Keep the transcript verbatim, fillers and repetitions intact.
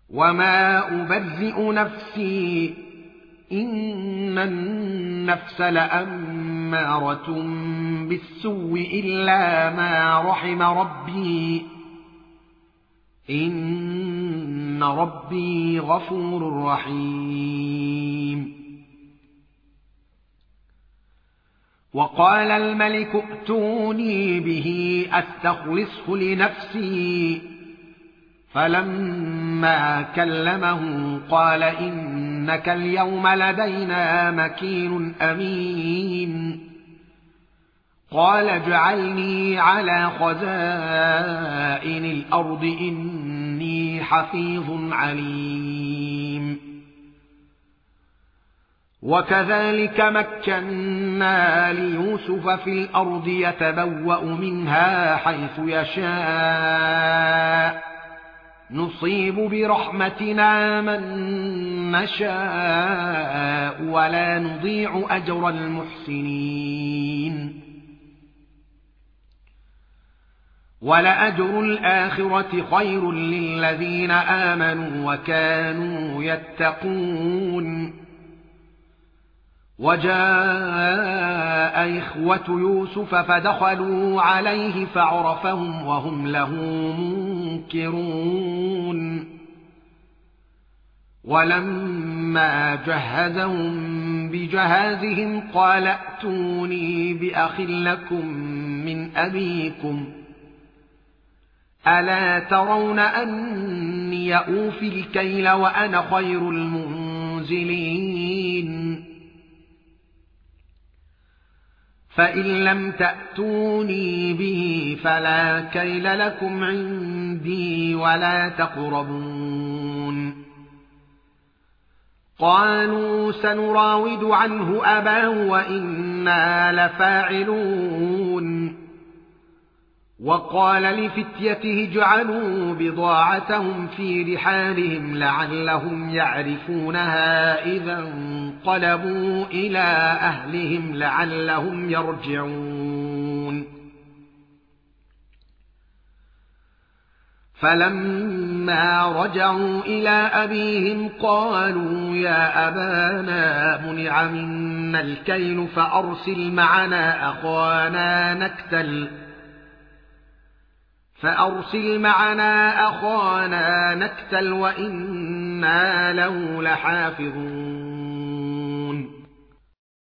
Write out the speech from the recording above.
وما أبرئ نفسي إن النفس لأمارة بالسوء إلا ما رحم ربي إن ربي غفور رحيم. وقال الملك ائتوني به أستخلصه لنفسي فلما كلمه قال إنك اليوم لدينا مكين أمين. قال اجعلني على خزائن الأرض إني حفيظ عليم. وكذلك مكنا ليوسف في الأرض يتبوأ منها حيث يشاء نصيب برحمتنا من نشاء ولا نضيع أجر المحسنين. ولأجر الآخرة خير للذين آمنوا وكانوا يتقون. وجاء إخوة يوسف فدخلوا عليه فعرفهم وهم له منكرون. ولما جهزهم بجهازهم قال ائتوني بأخ لكم من أبيكم ألا ترون أني أوفي الكيل وأنا خير المنزلين. فإن لم تأتوني به فلا كيل لكم عندي ولا تقربون. قالوا سنراود عنه أباه وإنا لفاعلون. وقال لفتيته اجعلوا بضاعتهم في رحالهم لعلهم يعرفونها إذا انقلبوا إلى أهلهم لعلهم يرجعون. فلما رجعوا إلى أبيهم قالوا يا أبانا منع منا الكيل فأرسل معنا أخانا نكتل فأرسل معنا أخانا نكتل وإنا له لحافظون.